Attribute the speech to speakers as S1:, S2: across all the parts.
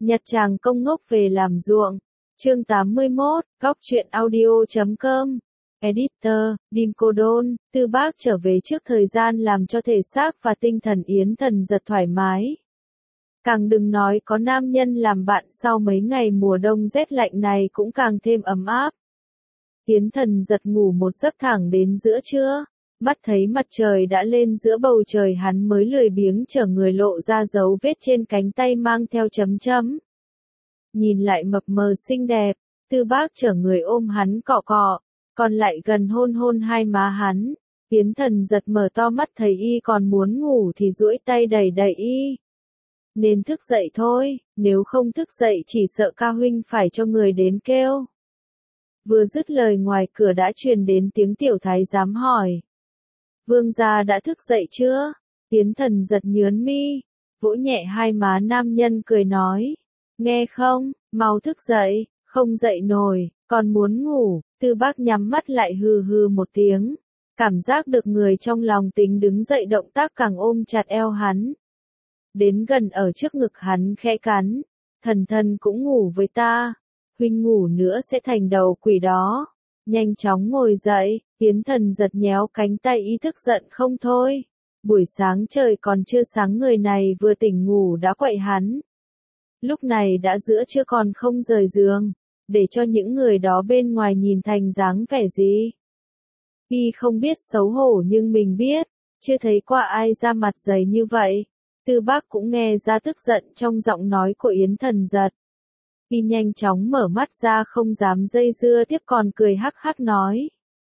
S1: Nhặt chàng công ngốc về làm ruộng. Chương 81, góc truyện audio.com. Editor, Dim Cô Đôn. Tư Bác trở về trước thời gian làm cho thể xác và tinh thần Yến Thần Giật thoải mái. Càng đừng nói có nam nhân làm bạn sau mấy ngày mùa đông rét lạnh này cũng càng thêm ấm áp. Yến Thần Giật ngủ một giấc thẳng đến giữa trưa. Mắt thấy mặt trời đã lên giữa bầu trời hắn mới lười biếng chở người lộ ra dấu vết trên cánh tay mang theo chấm chấm. Nhìn lại mập mờ xinh đẹp, Tư Bác chở người ôm hắn cọ cọ, còn lại gần hôn hôn hai má hắn. Yến Thần Giật mở to mắt thấy y còn muốn ngủ thì duỗi tay đẩy đẩy y. Nên thức dậy thôi, nếu không thức dậy chỉ sợ ca huynh phải cho người đến kêu. Vừa dứt lời ngoài cửa đã truyền đến tiếng tiểu thái giám hỏi. Vương gia đã thức dậy chưa? Yến Thần Giật nhớn mi, vỗ nhẹ hai má nam nhân cười nói. Nghe không, mau thức dậy, không dậy nổi, còn muốn ngủ. Tư Bác nhắm mắt lại hừ hừ một tiếng. Cảm giác được người trong lòng tính đứng dậy động tác càng ôm chặt eo hắn. Đến gần ở trước ngực hắn khẽ cắn. Thần thần cũng ngủ với ta. Huynh ngủ nữa sẽ thành đầu quỷ đó. Nhanh chóng ngồi dậy, Yến Thần Giật nhéo cánh tay ý thức giận không thôi. Buổi sáng trời còn chưa sáng người này vừa tỉnh ngủ đã quậy hắn. Lúc này đã giữa trưa còn không rời giường, để cho những người đó bên ngoài nhìn thành dáng vẻ gì. Y không biết xấu hổ nhưng mình biết, chưa thấy qua ai ra mặt dày như vậy. Tư Bác cũng nghe ra tức giận trong giọng nói của Yến Thần Giật. Y nhanh chóng mở mắt ra không dám dây dưa tiếp còn cười hắc hắc nói.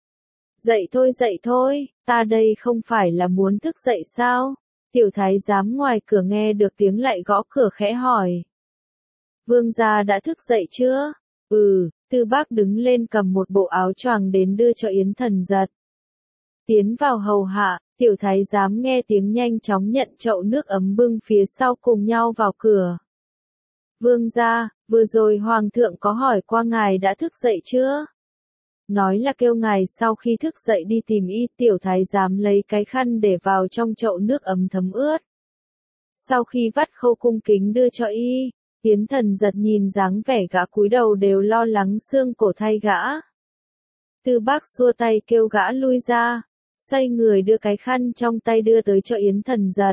S1: Dậy thôi, ta đây không phải là muốn thức dậy sao? Tiểu thái giám ngoài cửa nghe được tiếng lại gõ cửa khẽ hỏi. Vương gia đã thức dậy chưa? Tư Bác đứng lên cầm một bộ áo choàng đến đưa cho Yến Thần Giật. Tiến vào hầu hạ, tiểu thái giám nghe tiếng nhanh chóng nhận chậu nước ấm bưng phía sau cùng nhau vào cửa. Vương gia, vừa rồi hoàng thượng có hỏi qua ngài đã thức dậy chưa? Nói là kêu ngài sau khi thức dậy đi tìm y. Tiểu thái giám lấy cái khăn để vào trong chậu nước ấm thấm ướt. Sau khi vắt khâu cung kính đưa cho y, Yến Thần Giật nhìn dáng vẻ gã cúi đầu đều lo lắng xương cổ thay gã. Tư Bác xua tay kêu gã lui ra, xoay người đưa cái khăn trong tay đưa tới cho Yến Thần Giật.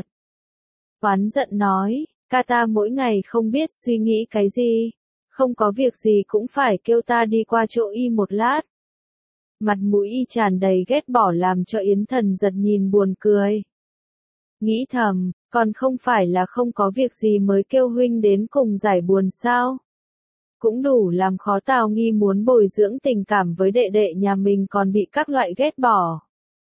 S1: Oán giận nói, ca ta mỗi ngày không biết suy nghĩ cái gì, không có việc gì cũng phải kêu ta đi qua chỗ y một lát. Mặt mũi y tràn đầy ghét bỏ làm cho Yến Thần Giật nhìn buồn cười. Nghĩ thầm, còn không phải là không có việc gì mới kêu huynh đến cùng giải buồn sao? Cũng đủ làm khó Tào Nghi muốn bồi dưỡng tình cảm với đệ đệ nhà mình còn bị các loại ghét bỏ.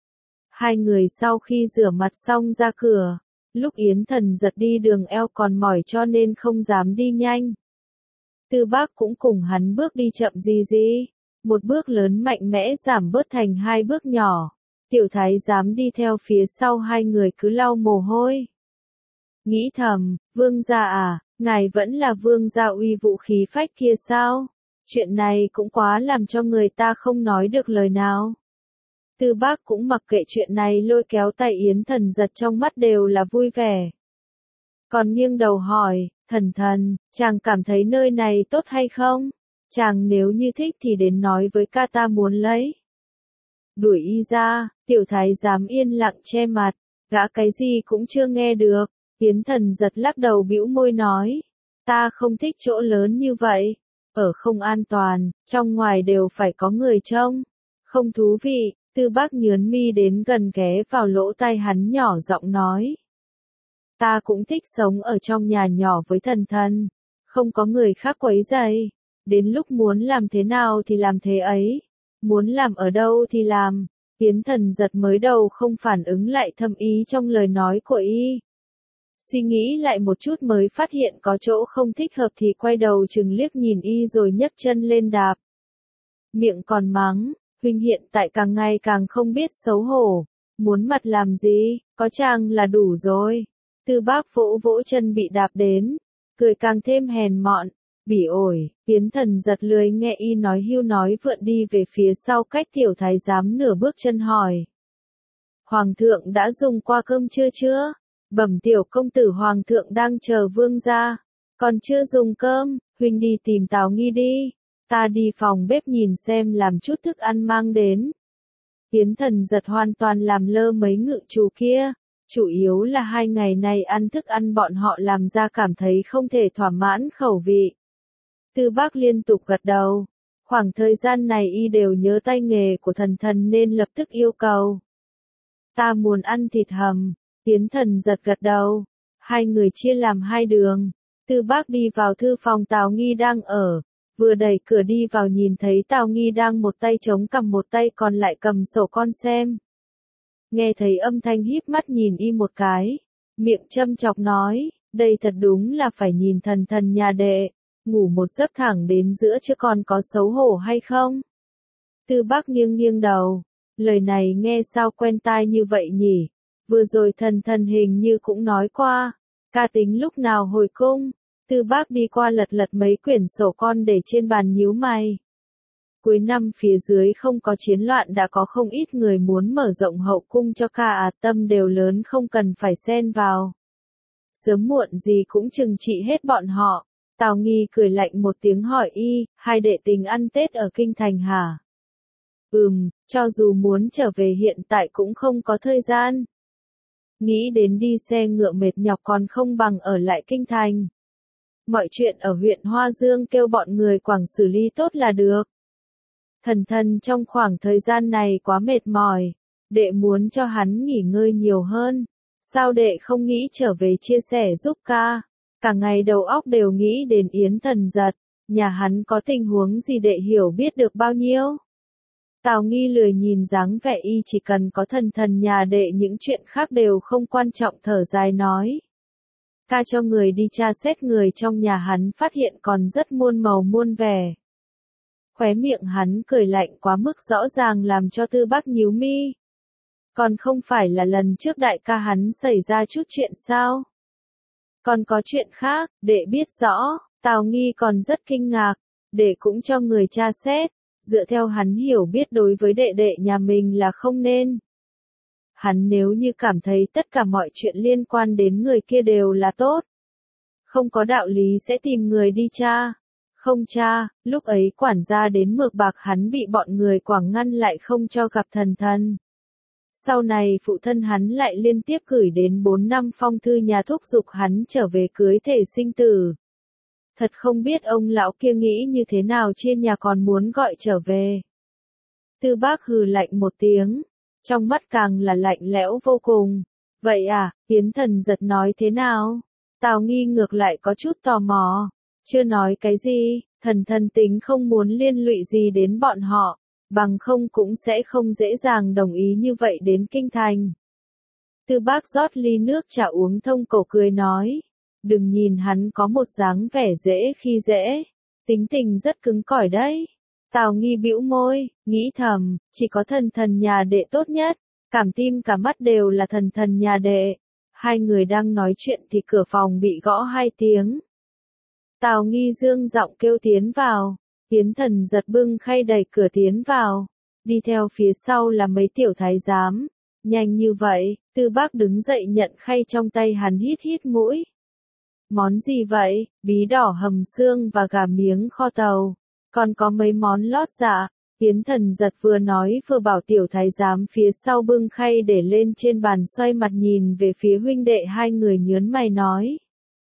S1: Hai người sau khi rửa mặt xong ra cửa, lúc Yến Thần Giật đi đường eo còn mỏi cho nên không dám đi nhanh. Tư Bác cũng cùng hắn bước đi chậm gì. Một bước lớn mạnh mẽ giảm bớt thành hai bước nhỏ. Tiểu thái giám đi theo phía sau hai người cứ lau mồ hôi. Nghĩ thầm, vương gia à, ngài vẫn là vương gia uy vũ khí phách kia sao? Chuyện này cũng quá làm cho người ta không nói được lời nào. Tư Bác cũng mặc kệ chuyện này lôi kéo tay Yến Thần Giật trong mắt đều là vui vẻ. Còn nghiêng đầu hỏi, thần, chàng cảm thấy nơi này tốt hay không? Chàng nếu như thích thì đến nói với ca ta muốn lấy. Đuổi y ra, tiểu thái giám yên lặng che mặt, gã cái gì cũng chưa nghe được. Yến Thần Giật lắc đầu bĩu môi nói, ta không thích chỗ lớn như vậy, ở không an toàn, trong ngoài đều phải có người trông, không thú vị. Tư Bác nhớn mi đến gần ghé vào lỗ tai hắn nhỏ giọng nói. Ta cũng thích sống ở trong nhà nhỏ với thần, không có người khác quấy rầy, đến lúc muốn làm thế nào thì làm thế ấy, muốn làm ở đâu thì làm. Yến Thần Giật mới đầu không phản ứng lại thâm ý trong lời nói của y. Suy nghĩ lại một chút mới phát hiện có chỗ không thích hợp thì quay đầu chừng liếc nhìn y rồi nhấc chân lên đạp. Miệng còn mắng, huynh hiện tại càng ngày càng không biết xấu hổ, muốn mặt làm gì, có chàng là đủ rồi. Tư Bác vỗ vỗ chân bị đạp đến, cười càng thêm hèn mọn, bỉ ổi. Yến Thần Giật lười nghe y nói hưu nói vượn đi về phía sau cách tiểu thái giám nửa bước chân hỏi. Hoàng thượng đã dùng qua cơm trưa chưa? Bẩm tiểu công tử hoàng thượng đang chờ vương gia. Còn chưa dùng cơm, huynh đi tìm Tào Nghi đi. Ta đi phòng bếp nhìn xem làm chút thức ăn mang đến. Yến Thần Giật hoàn toàn làm lơ mấy ngự chủ kia. Chủ yếu là 2 ngày này ăn thức ăn bọn họ làm ra cảm thấy không thể thỏa mãn khẩu vị. Tư Bác liên tục gật đầu. Khoảng thời gian này y đều nhớ tay nghề của Thần Thần nên lập tức yêu cầu. Ta muốn ăn thịt hầm. Yến Thần Giật gật đầu. 2 người chia làm 2 đường. Tư Bác đi vào thư phòng Tào Nghi đang ở. Vừa đẩy cửa đi vào nhìn thấy Tào Nghi đang một tay chống cằm một tay còn lại cầm sổ con xem. Nghe thấy âm thanh híp mắt nhìn y một cái. Miệng châm chọc nói, đây thật đúng là phải nhìn Thần Thần nhà đệ. Ngủ một giấc thẳng đến giữa chứ còn có xấu hổ hay không? Tư Bác nghiêng nghiêng đầu. Lời này nghe sao quen tai như vậy nhỉ? Vừa rồi Thần Thần hình như cũng nói qua. Ca tính lúc nào hồi cung? Tư Bác đi qua lật lật mấy quyển sổ con để trên bàn nhíu mày. Cuối năm phía dưới không có chiến loạn đã có không ít người muốn mở rộng hậu cung cho ca tâm đều lớn không cần phải xen vào. Sớm muộn gì cũng trừng trị hết bọn họ. Tào Nghi cười lạnh một tiếng hỏi y, 2 đệ tình ăn Tết ở Kinh Thành hả? Cho dù muốn trở về hiện tại cũng không có thời gian. Nghĩ đến đi xe ngựa mệt nhọc còn không bằng ở lại Kinh Thành. Mọi chuyện ở huyện Hoa Dương kêu bọn người Quảng xử lý tốt là được. Thần Thần trong khoảng thời gian này quá mệt mỏi. Đệ muốn cho hắn nghỉ ngơi nhiều hơn. Sao đệ không nghĩ trở về chia sẻ giúp ca? Cả ngày đầu óc đều nghĩ đến Yến Thần Giật. Nhà hắn có tình huống gì đệ hiểu biết được bao nhiêu? Tào Nghi lười nhìn dáng vẻ y chỉ cần có Thần Thần nhà đệ những chuyện khác đều không quan trọng thở dài nói. Ca cho người đi tra xét người trong nhà hắn phát hiện còn rất muôn màu muôn vẻ. Khóe miệng hắn cười lạnh quá mức rõ ràng làm cho Tư Bác nhíu mi. Còn không phải là lần trước đại ca hắn xảy ra chút chuyện sao? Còn có chuyện khác, đệ biết rõ, Tào Nghi còn rất kinh ngạc, đệ cũng cho người tra xét, dựa theo hắn hiểu biết đối với đệ đệ nhà mình là không nên. Hắn nếu như cảm thấy tất cả mọi chuyện liên quan đến người kia đều là tốt. Không có đạo lý sẽ tìm người đi tra. Không tra, lúc ấy quản gia đến Mược Bạc hắn bị bọn người Quảng ngăn lại không cho gặp Thần Thần. Sau này phụ thân hắn lại liên tiếp gửi đến 4 năm phong thư nhà thúc giục hắn trở về cưới thể sinh tử. Thật không biết ông lão kia nghĩ như thế nào trên nhà còn muốn gọi trở về. Tư Bác hừ lạnh một tiếng, trong mắt càng là lạnh lẽo vô cùng. Vậy à, Yến Thần Giật nói thế nào? Tào Nghi ngược lại có chút tò mò. Chưa nói cái gì, Thần Thần tính không muốn liên lụy gì đến bọn họ, bằng không cũng sẽ không dễ dàng đồng ý như vậy đến Kinh Thành. Tư Bác rót ly nước trà uống thông cổ cười nói, đừng nhìn hắn có một dáng vẻ dễ khi dễ, tính tình rất cứng cỏi đấy. Tào Nghi bĩu môi, nghĩ thầm, chỉ có Thần Thần nhà đệ tốt nhất, cảm tim cả mắt đều là Thần Thần nhà đệ. 2 người đang nói chuyện thì cửa phòng bị gõ 2 tiếng. Tào Nghi dương giọng kêu tiến vào, Yến Thần Giật bưng khay đẩy cửa tiến vào, đi theo phía sau là mấy tiểu thái giám. Nhanh như vậy, Tư Bác đứng dậy nhận khay trong tay hắn hít hít mũi. Món gì vậy? Bí đỏ hầm xương và gà miếng kho tàu, còn có mấy món lót dạ. Yến Thần Giật vừa nói vừa bảo tiểu thái giám phía sau bưng khay để lên trên bàn xoay mặt nhìn về phía huynh đệ 2 người nhớn mày nói.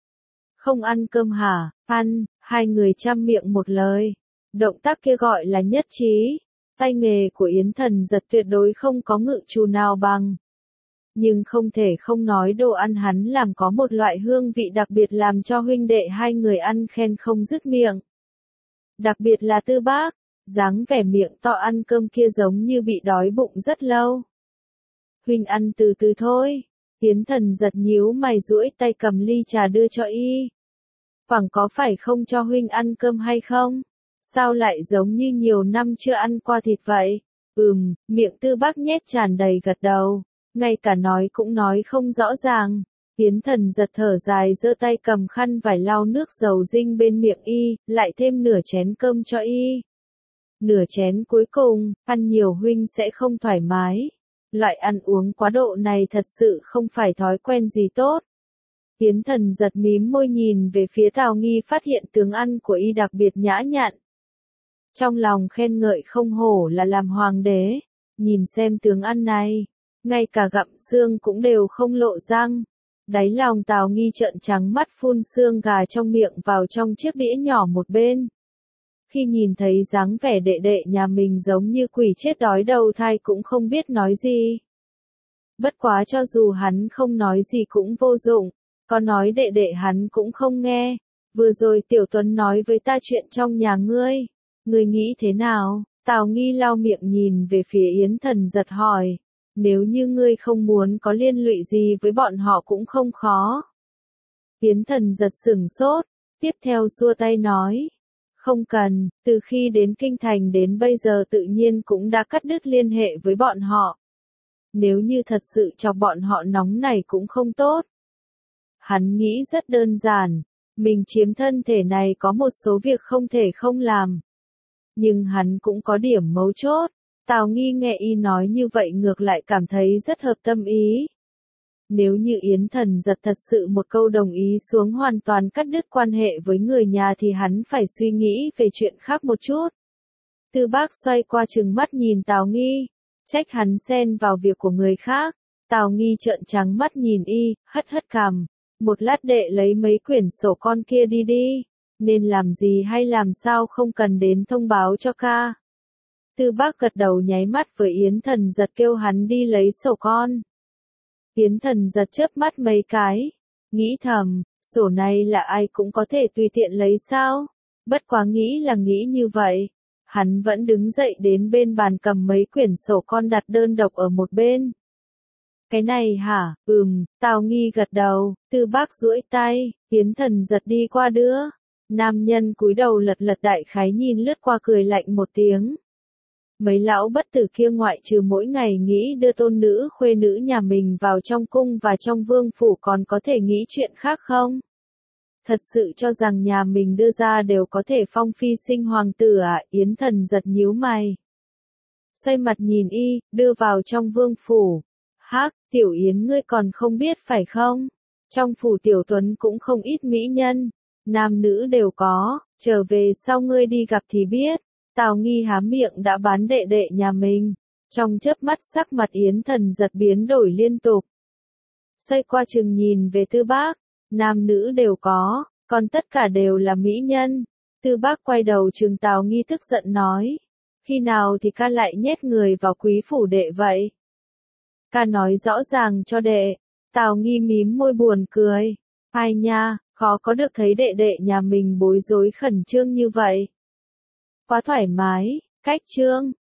S1: Không ăn cơm hả? Ăn, 2 người chăm miệng một lời. Động tác kia gọi là nhất trí. Tay nghề của Yến Thần Giật tuyệt đối không có ngự trù nào bằng. Nhưng không thể không nói đồ ăn hắn làm có một loại hương vị đặc biệt làm cho huynh đệ 2 người ăn khen không dứt miệng. Đặc biệt là Tư Bác, dáng vẻ miệng to ăn cơm kia giống như bị đói bụng rất lâu. Huynh ăn từ từ thôi. Yến Thần Giật nhíu mày duỗi tay cầm ly trà đưa cho y. Khoảng có phải không cho huynh ăn cơm hay không? Sao lại giống như nhiều năm chưa ăn qua thịt vậy? Miệng Tư Bác nhét tràn đầy gật đầu. Ngay cả nói cũng nói không rõ ràng. Yến Thần Giật thở dài giơ tay cầm khăn vải lau nước dầu dinh bên miệng y, lại thêm nửa chén cơm cho y. Nửa chén cuối cùng, ăn nhiều huynh sẽ không thoải mái. Loại ăn uống quá độ này thật sự không phải thói quen gì tốt. Yến Thần giật mím môi nhìn về phía Tào Nghi, phát hiện tướng ăn của y đặc biệt nhã nhặn. Trong lòng khen ngợi không hổ là làm hoàng đế, nhìn xem tướng ăn này, ngay cả gặm xương cũng đều không lộ răng. Đáy lòng Tào Nghi trợn trắng mắt, phun xương gà trong miệng vào trong chiếc đĩa nhỏ một bên. Khi nhìn thấy dáng vẻ đệ đệ nhà mình giống như quỷ chết đói đầu thai cũng không biết nói gì. Bất quá cho dù hắn không nói gì cũng vô dụng, có nói đệ đệ hắn cũng không nghe. Vừa rồi Tiểu Tuấn nói với ta chuyện trong nhà ngươi nghĩ thế nào? Tào Nghi lau miệng nhìn về phía Yến Thần giật hỏi. Nếu như ngươi không muốn có liên lụy gì với bọn họ cũng không khó. Yến Thần giật sửng sốt, tiếp theo xua tay nói. Không cần, từ khi đến Kinh Thành đến bây giờ tự nhiên cũng đã cắt đứt liên hệ với bọn họ. Nếu như thật sự cho bọn họ nóng này cũng không tốt. Hắn nghĩ rất đơn giản, mình chiếm thân thể này có một số việc không thể không làm. Nhưng hắn cũng có điểm mấu chốt. Tào Nghi nghe y nói như vậy ngược lại cảm thấy rất hợp tâm ý. Nếu như Yến Thần giật thật sự một câu đồng ý xuống hoàn toàn cắt đứt quan hệ với người nhà thì hắn phải suy nghĩ về chuyện khác một chút. Tư Bác xoay qua trừng mắt nhìn Tào Nghi, trách hắn xen vào việc của người khác. Tào Nghi trợn trắng mắt nhìn y, hất hất cằm. Một lát đệ lấy mấy quyển sổ con kia đi đi, nên làm gì hay làm sao không cần đến thông báo cho ca. Tư Bác gật đầu nháy mắt với Yến Thần giật kêu hắn đi lấy sổ con. Yến Thần giật chớp mắt mấy cái, nghĩ thầm, sổ này là ai cũng có thể tùy tiện lấy sao? Bất quá nghĩ là nghĩ như vậy. Hắn vẫn đứng dậy đến bên bàn cầm mấy quyển sổ con đặt đơn độc ở một bên. Cái này hả? Tào Nghi gật đầu. Tư Bác duỗi tay, Yến Thần giật đi qua đưa. Nam nhân cúi đầu lật lật đại khái nhìn lướt qua cười lạnh một tiếng. Mấy lão bất tử kia ngoại trừ mỗi ngày nghĩ đưa tôn nữ khuê nữ nhà mình vào trong cung và trong vương phủ còn có thể nghĩ chuyện khác không? Thật sự cho rằng nhà mình đưa ra đều có thể phong phi sinh hoàng tử à? Yến Thần giật nhíu mày. Xoay mặt nhìn y, đưa vào trong vương phủ. Hắc, Tiểu Yến ngươi còn không biết phải không? Trong phủ Tiểu Tuấn cũng không ít mỹ nhân, nam nữ đều có, trở về sau ngươi đi gặp thì biết. Tào Nghi há miệng đã bán đệ đệ nhà mình. Trong chớp mắt sắc mặt Yến Thần giật biến đổi liên tục. Xoay qua chừng nhìn về Tư Bác, nam nữ đều có, còn tất cả đều là mỹ nhân. Tư Bác quay đầu chừng Tào Nghi tức giận nói. Khi nào thì ca lại nhét người vào quý phủ đệ vậy? Ca nói rõ ràng cho đệ. Tào Nghi mím môi buồn cười. Ai nha, khó có được thấy đệ đệ nhà mình bối rối khẩn trương như vậy. Quá thoải mái, cách trương.